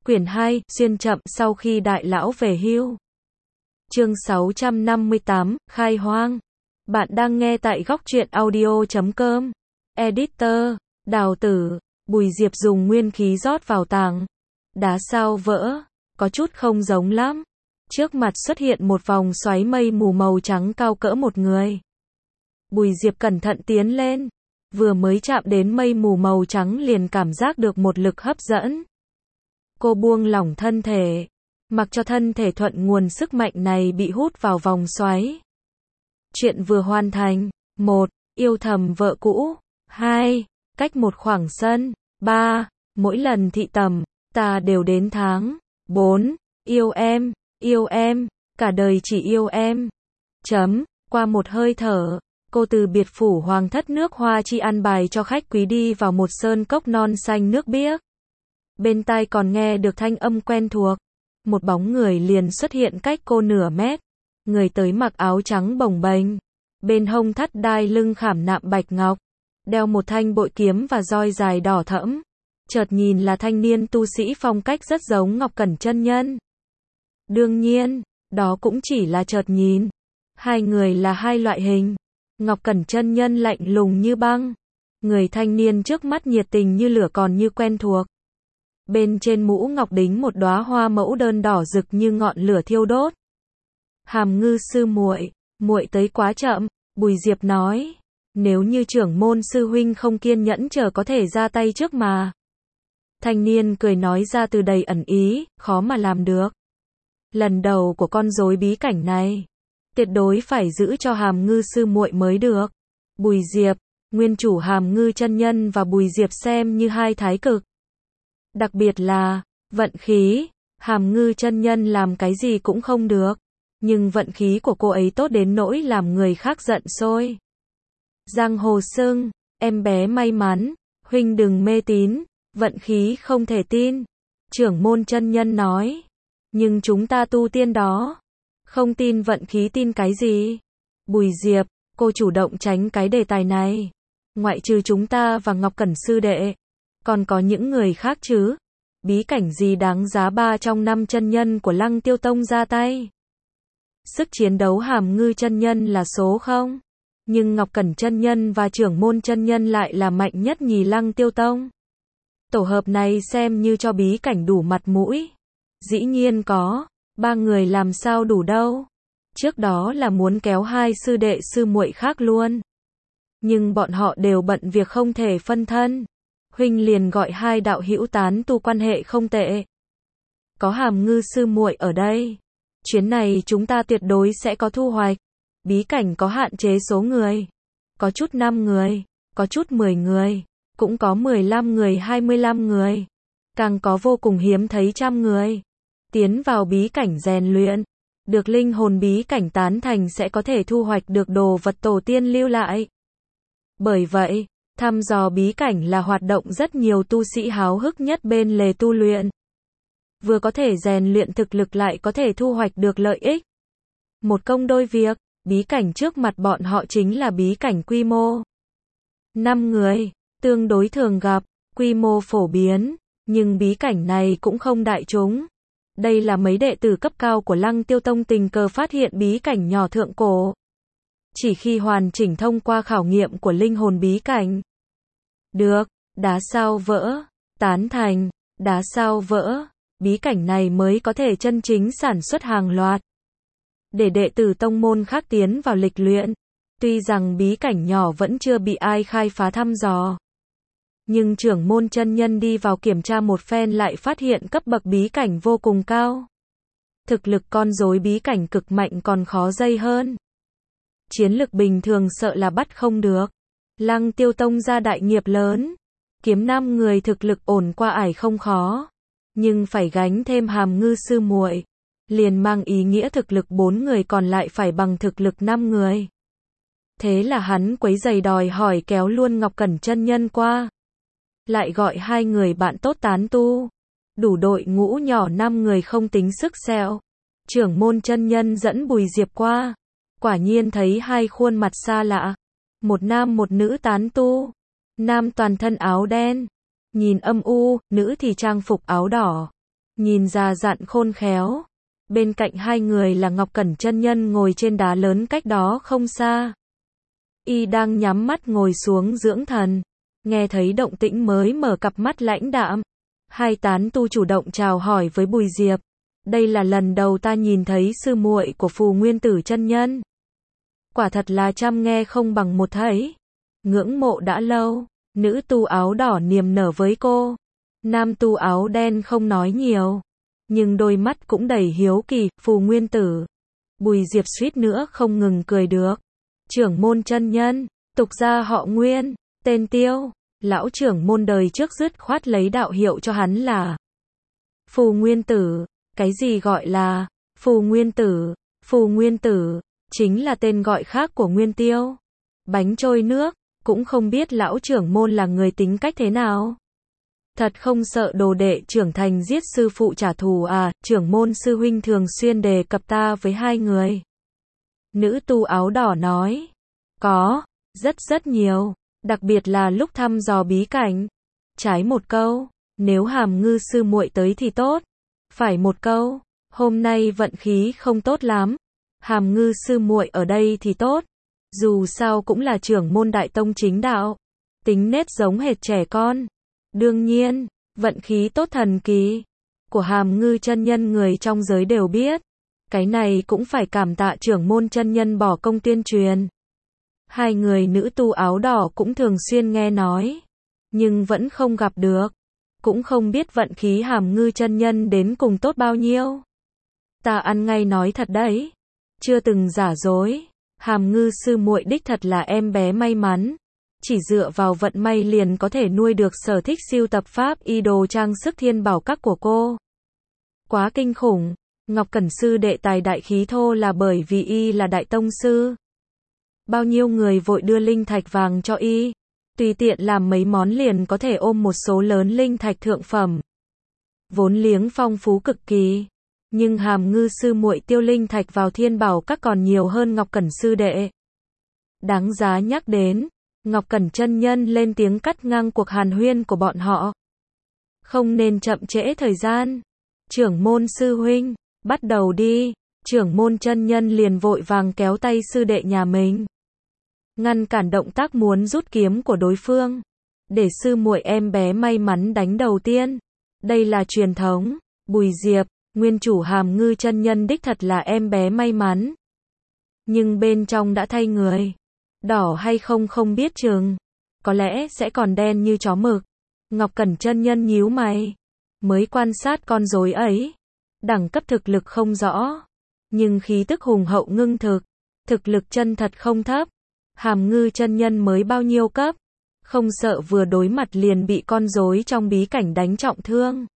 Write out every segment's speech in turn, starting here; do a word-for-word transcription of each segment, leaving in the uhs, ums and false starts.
Quyển hai, xuyên chậm sau khi đại lão về hưu. Chương sáu trăm năm mươi tám, khai hoang. Bạn đang nghe tại góc truyện audio chấm com. Editor, Đào Tử, Bùi Diệp dùng nguyên khí rót vào tảng đá sao vỡ, có chút không giống lắm. Trước mặt xuất hiện một vòng xoáy mây mù màu trắng cao cỡ một người. Bùi Diệp cẩn thận tiến lên, vừa mới chạm đến mây mù màu trắng liền cảm giác được một lực hấp dẫn. Cô buông lỏng thân thể, mặc cho thân thể thuận nguồn sức mạnh này bị hút vào vòng xoáy. Chuyện vừa hoàn thành. một. Yêu thầm vợ cũ. hai. Cách một khoảng sân. ba. Mỗi lần thị tầm, ta đều đến tháng. bốn. Yêu em, yêu em, cả đời chỉ yêu em. Chấm, qua một hơi thở, cô từ biệt phủ hoàng thất nước Hoa Chi ăn bài cho khách quý đi vào một sơn cốc non xanh nước biếc. Bên tai còn nghe được thanh âm quen thuộc. Một bóng người liền xuất hiện cách cô nửa mét. Người tới mặc áo trắng bồng bềnh, bên hông thắt đai lưng khảm nạm bạch ngọc, đeo một thanh bội kiếm và roi dài đỏ thẫm. Chợt nhìn là thanh niên tu sĩ phong cách rất giống Ngọc Cẩn chân nhân. Đương nhiên, đó cũng chỉ là chợt nhìn. Hai người là hai loại hình. Ngọc Cẩn chân nhân lạnh lùng như băng. Người thanh niên trước mắt nhiệt tình như lửa còn như quen thuộc. Bên trên mũ ngọc đính một đóa hoa mẫu đơn đỏ rực như ngọn lửa thiêu đốt. Hàm Ngư sư muội, muội tới quá chậm, Bùi Diệp nói. Nếu như trưởng môn sư huynh không kiên nhẫn chờ có thể ra tay trước mà. Thanh niên cười nói ra từ đầy ẩn ý, khó mà làm được. Lần đầu của con rối bí cảnh này, tuyệt đối phải giữ cho Hàm Ngư sư muội mới được. Bùi Diệp, nguyên chủ Hàm Ngư chân nhân và Bùi Diệp xem như hai thái cực. Đặc biệt là, vận khí, Hàm Ngư chân nhân làm cái gì cũng không được. Nhưng vận khí của cô ấy tốt đến nỗi làm người khác giận sôi. Giang hồ xưng, em bé may mắn, huynh đừng mê tín, vận khí không thể tin. Trưởng môn chân nhân nói, nhưng chúng ta tu tiên đó, không tin vận khí tin cái gì? Bùi Diệp, cô chủ động tránh cái đề tài này. Ngoại trừ chúng ta và Ngọc Cẩn sư đệ, còn có những người khác chứ? Bí cảnh gì đáng giá ba trong năm chân nhân của Lăng Tiêu Tông ra tay? Sức chiến đấu Hàm Ngư chân nhân là số không, nhưng Ngọc Cẩn chân nhân và trưởng môn chân nhân lại là mạnh nhất nhì Lăng Tiêu Tông. Tổ hợp này xem như cho bí cảnh đủ mặt mũi. Dĩ nhiên có, ba người làm sao đủ đâu. Trước đó là muốn kéo hai sư đệ sư muội khác luôn. Nhưng bọn họ đều bận việc không thể phân thân. Huynh liền gọi hai đạo hữu tán tu quan hệ không tệ. Có Hàm Ngư sư muội ở đây, chuyến này chúng ta tuyệt đối sẽ có thu hoạch. Bí cảnh có hạn chế số người. Có chút năm người, có chút mười người, cũng có mười lăm người hai mươi lăm người. Càng có vô cùng hiếm thấy trăm người. Tiến vào bí cảnh rèn luyện, được linh hồn bí cảnh tán thành sẽ có thể thu hoạch được đồ vật tổ tiên lưu lại. Bởi vậy, thăm dò bí cảnh là hoạt động rất nhiều tu sĩ háo hức nhất bên lề tu luyện. Vừa có thể rèn luyện thực lực lại có thể thu hoạch được lợi ích. Một công đôi việc, bí cảnh trước mặt bọn họ chính là bí cảnh quy mô năm người, tương đối thường gặp, quy mô phổ biến, nhưng bí cảnh này cũng không đại chúng. Đây là mấy đệ tử cấp cao của Lăng Tiêu Tông tình cờ phát hiện bí cảnh nhỏ thượng cổ. Chỉ khi hoàn chỉnh thông qua khảo nghiệm của linh hồn bí cảnh. Được, đá sao vỡ, tán thành, đá sao vỡ, bí cảnh này mới có thể chân chính sản xuất hàng loạt. Để đệ tử tông môn khác tiến vào lịch luyện. Tuy rằng bí cảnh nhỏ vẫn chưa bị ai khai phá thăm dò. Nhưng trưởng môn chân nhân đi vào kiểm tra một phen lại phát hiện cấp bậc bí cảnh vô cùng cao. Thực lực con rối bí cảnh cực mạnh còn khó dây hơn. Chiến lực bình thường sợ là bắt không được. Lăng Tiêu Tông ra đại nghiệp lớn. Kiếm năm người thực lực ổn qua ải không khó. Nhưng phải gánh thêm Hàm Ngư sư muội, liền mang ý nghĩa thực lực bốn người còn lại phải bằng thực lực năm người. Thế là hắn quấy giày đòi hỏi kéo luôn Ngọc Cẩn chân nhân qua. Lại gọi hai người bạn tốt tán tu. Đủ đội ngũ nhỏ năm người không tính sức sẹo. Trưởng môn chân nhân dẫn Bùi Diệp qua. Quả nhiên thấy hai khuôn mặt xa lạ. Một nam một nữ tán tu. Nam toàn thân áo đen, nhìn âm u, nữ thì trang phục áo đỏ. nhìn già dặn khôn khéo. Bên cạnh hai người là Ngọc Cẩn chân nhân ngồi trên đá lớn cách đó không xa. Y đang nhắm mắt ngồi xuống dưỡng thần, nghe thấy động tĩnh mới mở cặp mắt lãnh đạm. Hai tán tu chủ động chào hỏi với Bùi Diệp. Đây là lần đầu ta nhìn thấy sư muội của Phù Nguyên Tử chân nhân. Quả thật là trăm nghe không bằng một thấy. Ngưỡng mộ đã lâu, nữ tu áo đỏ niềm nở với cô. Nam tu áo đen không nói nhiều, nhưng đôi mắt cũng đầy hiếu kỳ. Phù Nguyên Tử. Bùi Diệp suýt nữa không ngừng cười được. Trưởng môn chân nhân, tục gia họ Nguyên, tên Tiêu. Lão trưởng môn đời trước dứt khoát lấy đạo hiệu cho hắn là Phù Nguyên Tử. Cái gì gọi là Phù Nguyên Tử? Phù Nguyên Tử chính là tên gọi khác của Nguyên Tiêu, bánh trôi nước. Cũng không biết lão trưởng môn là người tính cách thế nào. Thật không sợ đồ đệ trưởng thành giết sư phụ trả thù à? Trưởng môn sư huynh thường xuyên đề cập ta với hai người. Nữ tu áo đỏ nói. Có, rất rất nhiều, đặc biệt là lúc thăm dò bí cảnh. Trái một câu, nếu Hàm Ngư sư muội tới thì tốt. Phải một câu, hôm nay vận khí không tốt lắm. Hàm Ngư sư muội ở đây thì tốt. Dù sao cũng là trưởng môn đại tông chính đạo, tính nết giống hệt trẻ con. Đương nhiên, vận khí tốt thần kỳ của Hàm Ngư chân nhân người trong giới đều biết. Cái này cũng phải cảm tạ trưởng môn chân nhân bỏ công tuyên truyền. Hai người nữ tu áo đỏ cũng thường xuyên nghe nói, nhưng vẫn không gặp được, cũng không biết vận khí Hàm Ngư chân nhân đến cùng tốt bao nhiêu. Ta ăn ngay nói thật đấy, chưa từng giả dối. Hàm Ngư sư muội đích thật là em bé may mắn, chỉ dựa vào vận may liền có thể nuôi được sở thích sưu tập pháp y đồ trang sức thiên bảo các của cô. Quá kinh khủng. Ngọc Cẩn sư đệ tài đại khí thô là bởi vì y là đại tông sư. Bao nhiêu người vội đưa linh thạch vàng cho y, tùy tiện làm mấy món liền có thể ôm một số lớn linh thạch thượng phẩm. Vốn liếng phong phú cực kỳ. Nhưng Hàm Ngư sư muội tiêu linh thạch vào thiên bảo các còn nhiều hơn Ngọc Cẩn sư đệ. Đáng giá nhắc đến, Ngọc Cẩn chân nhân lên tiếng cắt ngang cuộc hàn huyên của bọn họ. Không nên chậm trễ thời gian. Trưởng môn sư huynh, bắt đầu đi. Trưởng môn chân nhân liền vội vàng kéo tay sư đệ nhà mình, ngăn cản động tác muốn rút kiếm của đối phương. Để sư muội em bé may mắn đánh đầu tiên. Đây là truyền thống. Bùi Diệp, nguyên chủ Hàm Ngư chân nhân đích thật là em bé may mắn. Nhưng bên trong đã thay người. Đỏ hay không không biết chừng. Có lẽ sẽ còn đen như chó mực. Ngọc Cẩn chân nhân nhíu mày. Mới quan sát con rối ấy. Đẳng cấp thực lực không rõ. Nhưng khí tức hùng hậu ngưng thực. Thực lực chân thật không thấp. Hàm Ngư chân nhân mới bao nhiêu cấp. Không sợ vừa đối mặt liền bị con rối trong bí cảnh đánh trọng thương.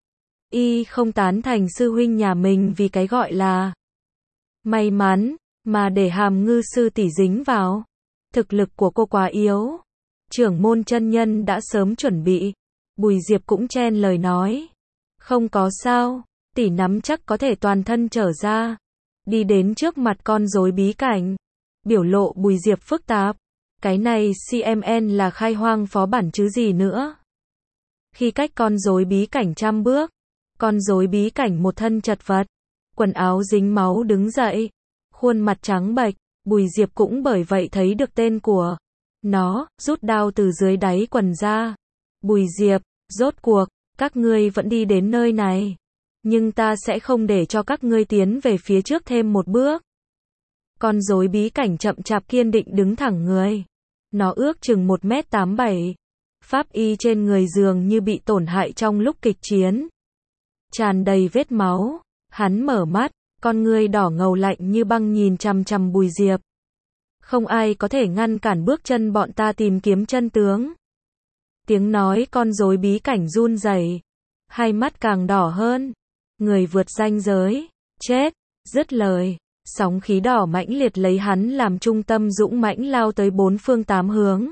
Y không tán thành sư huynh nhà mình vì cái gọi là may mắn, mà để Hàm Ngư sư tỷ dính vào. Thực lực của cô quá yếu. Trưởng môn chân nhân đã sớm chuẩn bị. Bùi Diệp cũng chen lời nói. Không có sao, tỷ nắm chắc có thể toàn thân trở ra. Đi đến trước mặt con rối bí cảnh. Biểu lộ Bùi Diệp phức tạp. Cái này xê em en là khai hoang phó bản chứ gì nữa. Khi cách con rối bí cảnh trăm bước, con rối bí cảnh một thân chật vật, quần áo dính máu đứng dậy, khuôn mặt trắng bệch. Bùi Diệp cũng bởi vậy thấy được tên của nó, rút đao từ dưới đáy quần ra. Bùi Diệp, rốt cuộc, các ngươi vẫn đi đến nơi này. Nhưng ta sẽ không để cho các ngươi tiến về phía trước thêm một bước. Con rối bí cảnh chậm chạp kiên định đứng thẳng người. Nó ước chừng một mét tám bảy. Pháp y trên người dường như bị tổn hại trong lúc kịch chiến. Tràn đầy vết máu. Hắn mở mắt, con ngươi đỏ ngầu lạnh như băng nhìn chằm chằm Bùi Diệp. Không ai có thể ngăn cản bước chân bọn ta tìm kiếm chân tướng. Tiếng nói con rối bí cảnh run rẩy, hai mắt càng đỏ hơn. Người vượt ranh giới, chết. Dứt lời, sóng khí đỏ mãnh liệt lấy hắn làm trung tâm dũng mãnh lao tới bốn phương tám hướng.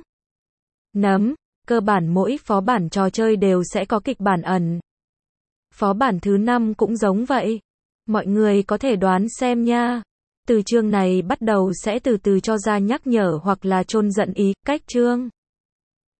Nấm, cơ bản mỗi phó bản trò chơi đều sẽ có kịch bản ẩn. Phó bản thứ năm cũng giống vậy. Mọi người có thể đoán xem nha. Từ chương này bắt đầu sẽ từ từ cho ra nhắc nhở hoặc là chôn giận ý, cách chương.